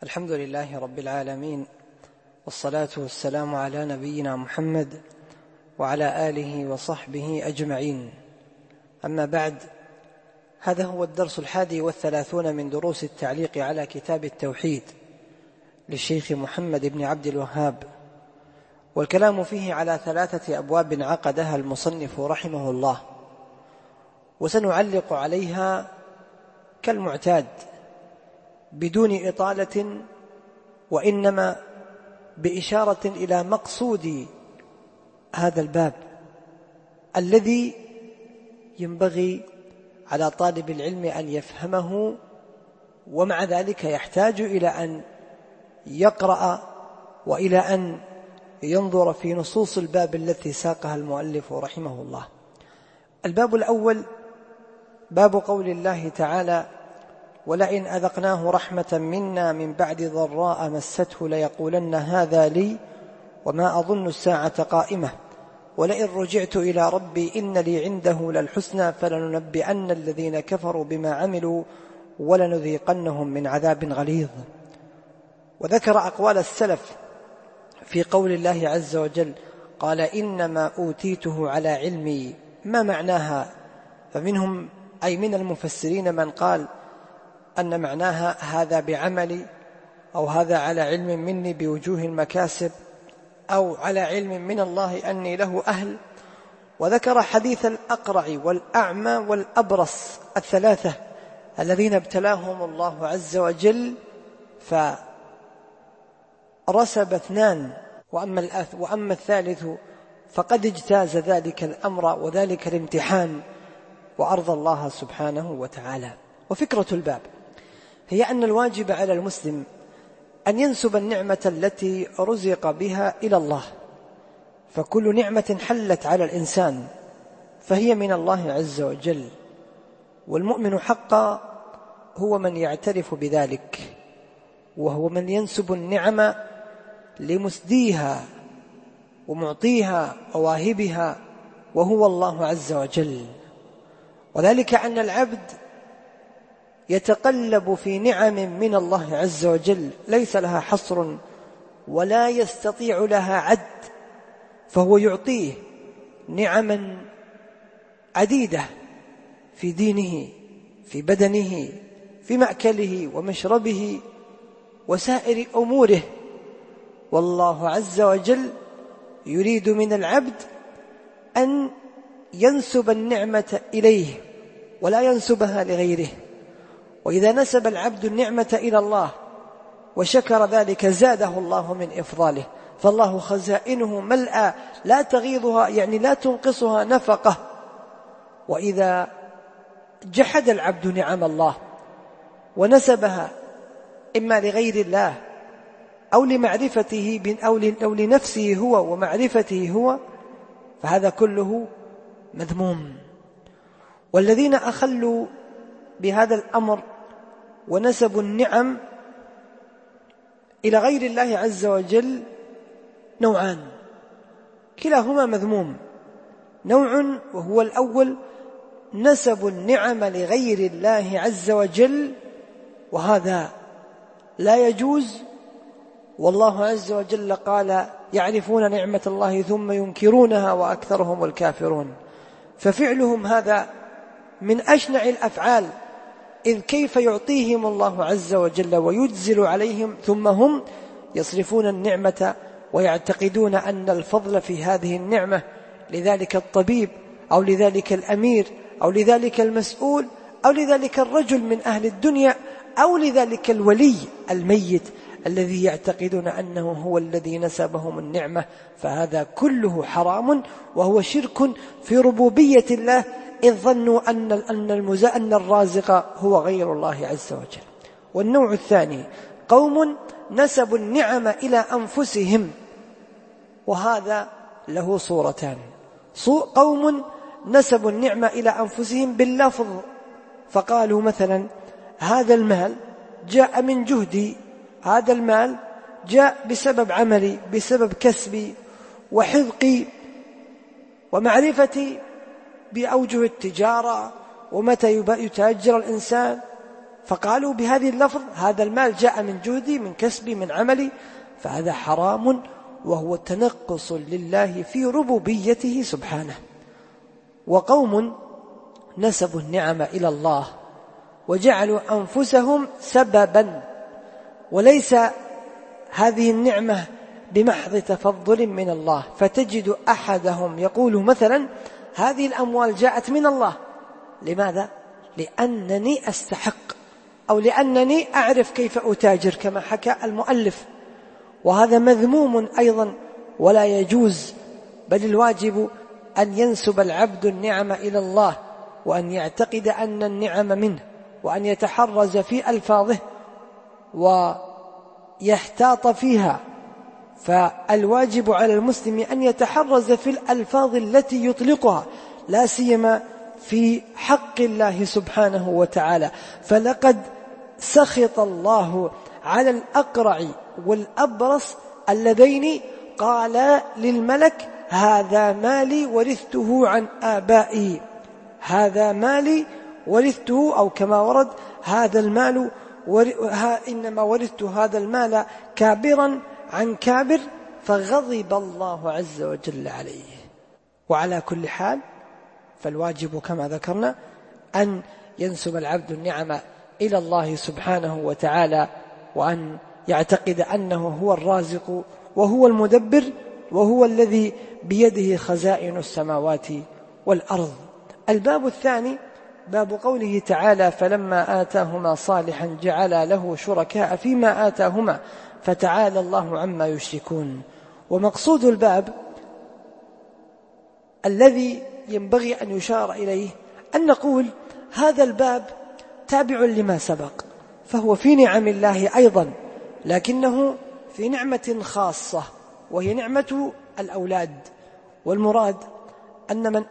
الحمد لله رب العالمين، والصلاة والسلام على نبينا محمد وعلى آله وصحبه أجمعين. أما بعد، هذا هو الدرس 31 من دروس التعليق على كتاب التوحيد للشيخ محمد بن عبد الوهاب، والكلام فيه على 3 أبواب عقدها المصنف رحمه الله، وسنعلق عليها كالمعتاد بدون إطالة، وإنما بإشارة إلى مقصود هذا الباب الذي ينبغي على طالب العلم أن يفهمه، ومع ذلك يحتاج إلى أن يقرأ وإلى أن ينظر في نصوص الباب التي ساقها المؤلف رحمه الله. الباب الأول باب قول الله تعالى: ولئن أذقناه رحمة منا من بعد ضراء مسته ليقولن هذا لي وما أظن الساعة قائمة ولئن رجعت إلى ربي إن لي عنده للحسنى فلننبئن الذين كفروا بما عملوا ولنذيقنهم من عذاب غليظ. وذكر أقوال السلف في قول الله عز وجل: قال إنما أوتيته على علمي. ما معناها؟ فمنهم أي من المفسرين من قال أن معناها هذا بعملي، أو هذا على علم مني بوجوه المكاسب، أو على علم من الله أني له أهل. وذكر حديث الأقرع والأعمى والأبرص 3 الذين ابتلاهم الله عز وجل فرسب 2، وأما الثالث فقد اجتاز ذلك الأمر وذلك الامتحان وأرضى الله سبحانه وتعالى. وفكرة الباب هي أن الواجب على المسلم أن ينسب النعمة التي رزق بها إلى الله، فكل نعمة حلت على الإنسان فهي من الله عز وجل، والمؤمن حقا هو من يعترف بذلك، وهو من ينسب النعم لمسديها ومعطيها وواهبها، وهو الله عز وجل. وذلك أن العبد يتقلب في نعم من الله عز وجل ليس لها حصر ولا يستطيع لها عد، فهو يعطيه نعما عديدة في دينه، في بدنه، في مأكله ومشربه وسائر أموره. والله عز وجل يريد من العبد أن ينسب النعمة إليه ولا ينسبها لغيره. وإذا نسب العبد النعمة إلى الله وشكر ذلك زاده الله من إفضاله، فالله خزائنه ملأى لا تغيضها، يعني لا تنقصها نفقة. وإذا جحد العبد نعم الله ونسبها إما لغير الله أو لمعرفته أو لنفسه هو ومعرفته هو، فهذا كله مذموم. والذين أخلوا بهذا الأمر ونسبوا النعم إلى غير الله عز وجل نوعان، كلاهما مذموم. نوع وهو الأول نسب النعم لغير الله عز وجل، وهذا لا يجوز، والله عز وجل قال: يعرفون نعمة الله ثم ينكرونها وأكثرهم الكافرون. ففعلهم هذا من أشنع الأفعال، إذ كيف يعطيهم الله عز وجل ويجزل عليهم ثم هم يصرفون النعمة ويعتقدون أن الفضل في هذه النعمة لذلك الطبيب أو لذلك الأمير أو لذلك المسؤول أو لذلك الرجل من أهل الدنيا أو لذلك الولي الميت الذي يعتقدون أنه هو الذي نسبهم النعمة. فهذا كله حرام وهو شرك في ربوبية الله، إذ ظنوا أن الرازق هو غير الله عز وجل. والنوع الثاني قوم نسبوا النعم إلى أنفسهم، وهذا له صورتان: قوم نسبوا النعمة إلى أنفسهم باللفظ، فقالوا مثلا: هذا المال جاء من جهدي، هذا المال جاء بسبب عملي، بسبب كسبي وحذقي ومعرفتي بأوجه التجارة ومتى يتاجر الإنسان فقالوا بهذه اللفظ هذا المال جاء من جهدي من كسبي من عملي، فهذا حرام وهو تنقص لله في ربوبيته سبحانه. وقوم نسبوا النعم إلى الله وجعلوا أنفسهم سببا، وليس هذه النعمة بمحض تفضل من الله، فتجد أحدهم يقول مثلا هذه الأموال جاءت من الله، لماذا؟ لأنني أستحق، أو لأنني أعرف كيف أتاجر كما حكى المؤلف، وهذا مذموم أيضا ولا يجوز، بل الواجب أن ينسب العبد النعم إلى الله، وأن يعتقد أن النعم منه، وأن يتحرز في ألفاظه ويحتاط فيها. فالواجب على المسلم أن يتحرز في الألفاظ التي يطلقها، لا سيما في حق الله سبحانه وتعالى. فلقد سخط الله على الأقرع والأبرص اللذين قالا للملك هذا مالي ورثته عن آبائي، هذا مالي ورثته، أو كما ورد هذا المال إنما ورثت هذا المال كابرا عن كابر، فغضب الله عز وجل عليه. وعلى كل حال فالواجب كما ذكرنا أن ينسب العبد النعم إلى الله سبحانه وتعالى، وأن يعتقد أنه هو الرازق وهو المدبر وهو الذي بيده خزائن السماوات والأرض. الباب الثاني باب قوله تعالى فلما آتاهما صالحا جعل له شركاء فيما آتاهما فتعالى الله عما يشركون. ومقصود الباب الذي ينبغي أن يشار إليه أن نقول هذا الباب تابع لما سبق، فهو في نعم الله أيضا، لكنه في نعمة خاصة وهي نعمة الأولاد. والمراد أن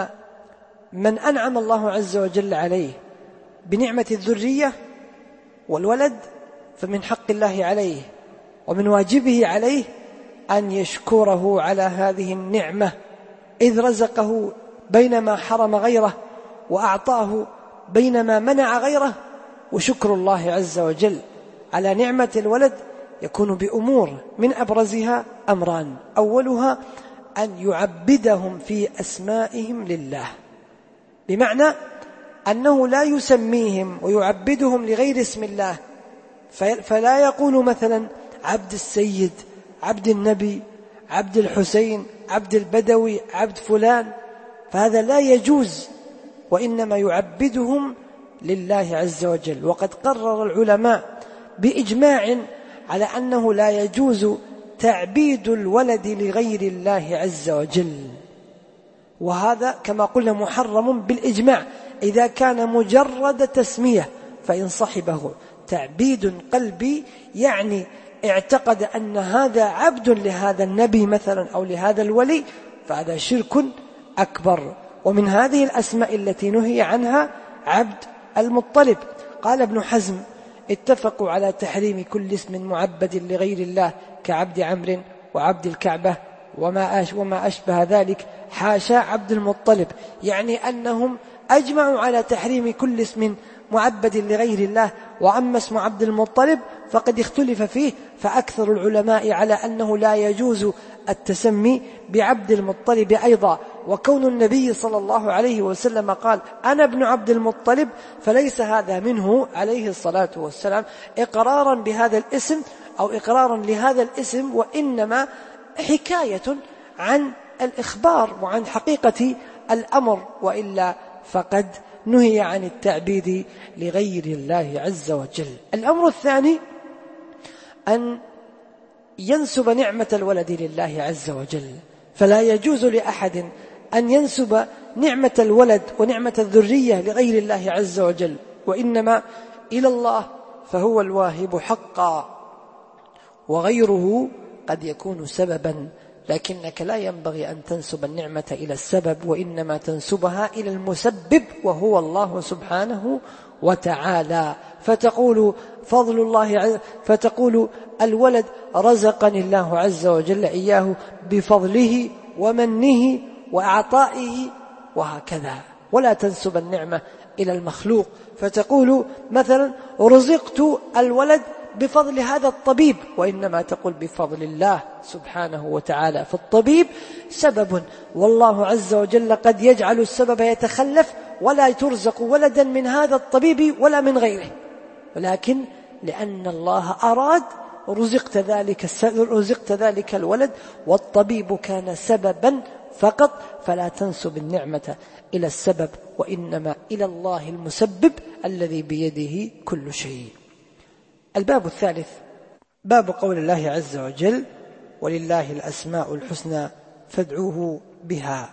من أنعم الله عز وجل عليه بنعمة الذرية والولد فمن حق الله عليه ومن واجبه عليه أن يشكره على هذه النعمة، إذ رزقه بينما حرم غيره وأعطاه بينما منع غيره. وشكر الله عز وجل على نعمة الولد يكون بأمور، من أبرزها أمران: أولها أن يعبدهم في أسمائهم لله، بمعنى أنه لا يسميهم ويعبدهم لغير اسم الله، فلا يقول مثلا عبد السيد، عبد النبي، عبد الحسين، عبد البدوي، عبد فلان، فهذا لا يجوز، وإنما يعبدهم لله عز وجل. وقد قرر العلماء بإجماع على أنه لا يجوز تعبيد الولد لغير الله عز وجل، وهذا كما قلنا محرم بالإجماع إذا كان مجرد تسمية. فإن صحبه تعبيد قلبي، يعني اعتقد أن هذا عبد لهذا النبي مثلا أو لهذا الولي، فهذا شرك أكبر. ومن هذه الأسماء التي نهي عنها عبد المطلب. قال ابن حزم اتفقوا على تحريم كل اسم معبد لغير الله كعبد عمرو وعبد الكعبة وما أشبه ذلك، حاشا عبد المطلب، يعني أنهم أجمعوا على تحريم كل اسم معبد لغير الله. وأما اسم عبد المطلب فقد اختلف فيه، فأكثر العلماء على أنه لا يجوز التسمي بعبد المطلب أيضا، وكون النبي صلى الله عليه وسلم قال أنا ابن عبد المطلب فليس هذا منه عليه الصلاة والسلام إقرارا بهذا الاسم أو إقرارا لهذا الاسم، وإنما حكاية عن الإخبار وعن حقيقة الأمر، وإلا فقد نهي عن التعبيد لغير الله عز وجل. الأمر الثاني أن ينسب نعمة الولد لله عز وجل، فلا يجوز لأحد أن ينسب نعمة الولد ونعمة الذرية لغير الله عز وجل، وإنما إلى الله، فهو الواهب حقا، وغيره قد يكون سببا، لكنك لا ينبغي أن تنسب النعمة إلى السبب، وإنما تنسبها إلى المسبب وهو الله سبحانه وتعالى. فتقول فضل الله، فتقول الولد رزقني الله عز وجل إياه بفضله ومنه وأعطائه، وهكذا، ولا تنسب النعمة إلى المخلوق، فتقول مثلا رزقت الولد بفضل هذا الطبيب، وإنما تقول بفضل الله سبحانه وتعالى. فالطبيب سبب، والله عز وجل قد يجعل السبب يتخلف ولا ترزق ولدا من هذا الطبيب ولا من غيره، ولكن لأن الله أراد رزقت ذلك الولد، والطبيب كان سببا فقط. فلا تنسب النعمة إلى السبب، وإنما إلى الله المسبب الذي بيده كل شيء. الباب الثالث باب قول الله عز وجل: ولله الأسماء الحسنى فادعوه بها.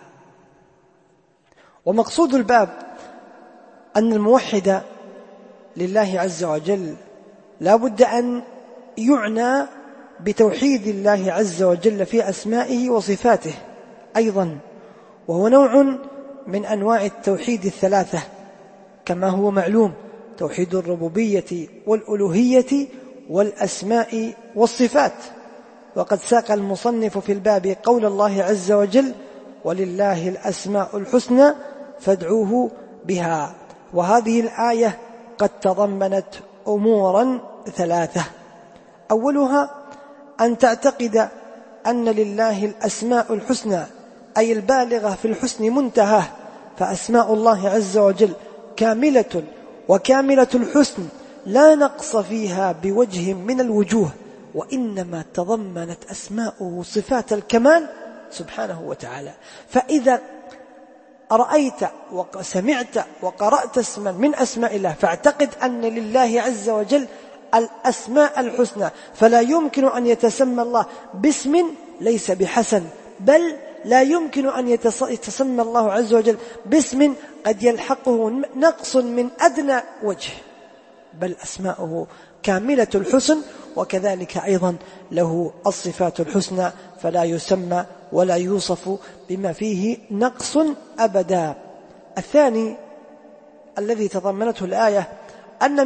ومقصود الباب أن الموحد لله عز وجل لا بد أن يعنى بتوحيد الله عز وجل في أسمائه وصفاته أيضا، وهو نوع من أنواع التوحيد الثلاثة كما هو معلوم: توحيد الربوبية والألوهية والأسماء والصفات. وقد ساق المصنف في الباب قول الله عز وجل: ولله الأسماء الحسنى فادعوه بها. وهذه الآية قد تضمنت أمورا ثلاثة: أولها أن تعتقد أن لله الأسماء الحسنى، أي البالغة في الحسن منتهى، فأسماء الله عز وجل كاملة وكاملة الحسن لا نقص فيها بوجه من الوجوه، وإنما تضمنت أسماؤه صفات الكمال سبحانه وتعالى. فإذا رأيت وسمعت وقرأت اسما من أسماء الله فاعتقد أن لله عز وجل الأسماء الحسنى، فلا يمكن أن يتسمى الله باسم ليس بحسن، بل لا يمكن أن يتسمى الله عز وجل باسم قد يلحقه نقص من أدنى وجه، بل أسماؤه كاملة الحسن، وكذلك أيضا له الصفات الحسنى، فلا يسمى ولا يوصف بما فيه نقص أبدا. الثاني الذي تضمنته الآية أن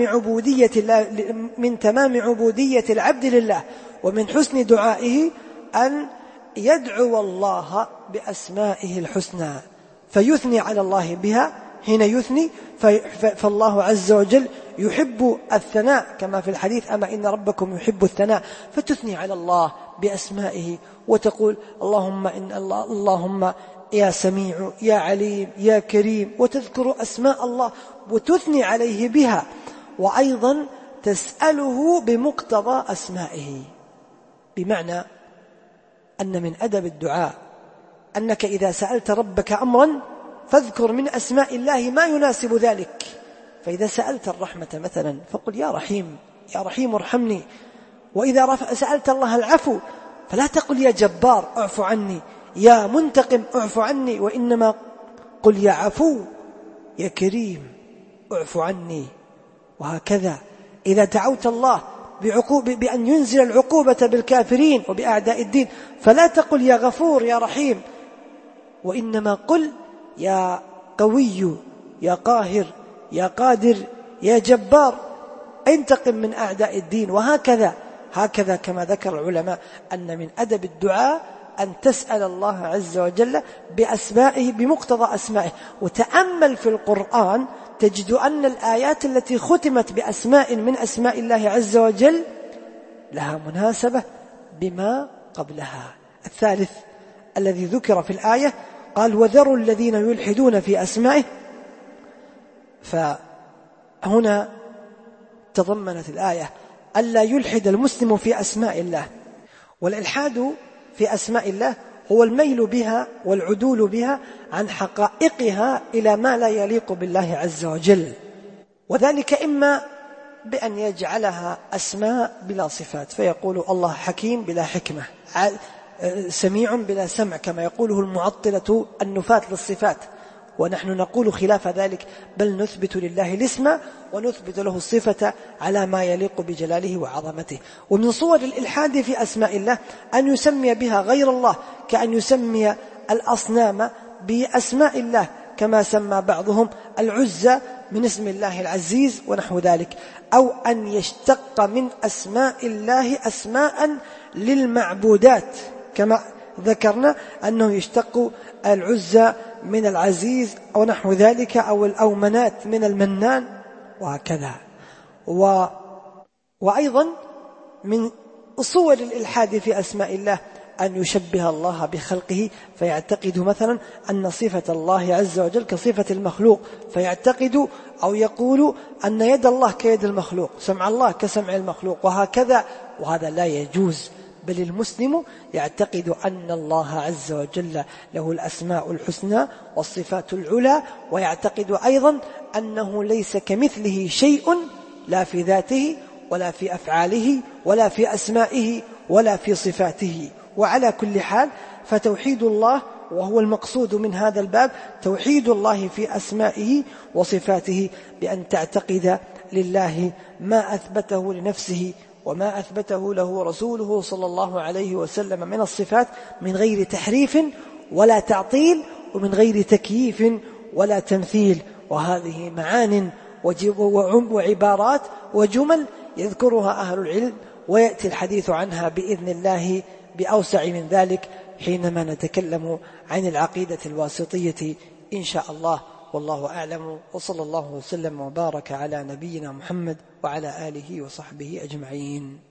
من تمام عبودية العبد لله ومن حسن دعائه أن يدعو الله بأسمائه الحسنى، فيثني على الله بها حين يثني، فالله عز وجل يحب الثناء كما في الحديث: أما إن ربكم يحب الثناء، فتثني على الله بأسمائه وتقول: اللهم يا سميع يا عليم يا كريم، وتذكر أسماء الله وتثني عليه بها، وأيضا تسأله بمقتضى أسمائه. بمعنى أن من أدب الدعاء أنك إذا سألت ربك أمرا فاذكر من أسماء الله ما يناسب ذلك. فإذا سألت الرحمة مثلا فقل: يا رحيم يا رحيم ارحمني. وإذا سألت الله العفو فلا تقل: يا جبار اعف عني، يا منتقم اعف عني، وإنما قل: يا عفو يا كريم اعف عني. وهكذا إذا دعوت الله بأن ينزل العقوبة بالكافرين وبأعداء الدين فلا تقل: يا غفور يا رحيم، وإنما قل: يا قوي يا قاهر يا قادر يا جبار انتقم من أعداء الدين. هكذا كما ذكر العلماء أن من أدب الدعاء أن تسأل الله عز وجل بأسمائه بمقتضى أسمائه. وتأمل في القرآن تجد أن الآيات التي ختمت بأسماء من أسماء الله عز وجل لها مناسبة بما قبلها. الثالث الذي ذكر في الآية قال: وذروا الذين يلحدون في أسمائه. فهنا تضمنت الآية ألا يلحد المسلم في أسماء الله. والإلحاد في أسماء الله هو الميل بها والعدول بها عن حقائقها إلى ما لا يليق بالله عز وجل، وذلك إما بأن يجعلها أسماء بلا صفات، فيقول الله حكيم بلا حكمة، سميع بلا سمع، كما يقوله المعطلة النفاة للصفات. ونحن نقول خلاف ذلك، بل نثبت لله الاسم ونثبت له الصفة على ما يليق بجلاله وعظمته. ومن صور الإلحاد في أسماء الله أن يسمي بها غير الله، كأن يسمي الأصنام بأسماء الله، كما سمى بعضهم العزى من اسم الله العزيز ونحو ذلك، أو أن يشتق من أسماء الله أسماء للمعبودات، كما ذكرنا أنه يشتق العزى من العزيز أو نحو ذلك، أو الأومنات من المنان وهكذا. وأيضا من صور الإلحاد في أسماء الله أن يشبه الله بخلقه، فيعتقد مثلا أن صفة الله عز وجل كصفة المخلوق، فيعتقد أو يقول أن يد الله كيد المخلوق، سمع الله كسمع المخلوق وهكذا، وهذا لا يجوز. بل المسلم يعتقد أن الله عز وجل له الأسماء الحسنى والصفات العلى، ويعتقد أيضا أنه ليس كمثله شيء، لا في ذاته ولا في أفعاله ولا في أسمائه ولا في صفاته. وعلى كل حال فتوحيد الله، وهو المقصود من هذا الباب، توحيد الله في أسمائه وصفاته، بأن تعتقد لله ما أثبته لنفسه وما أثبته له رسوله صلى الله عليه وسلم من الصفات، من غير تحريف ولا تعطيل، ومن غير تكييف ولا تمثيل. وهذه معان وعبارات وجمل يذكرها أهل العلم، ويأتي الحديث عنها بإذن الله بأوسع من ذلك حينما نتكلم عن العقيدة الواسطية إن شاء الله. والله أعلم، وصلى الله وسلم وبارك على نبينا محمد وعلى آله وصحبه أجمعين.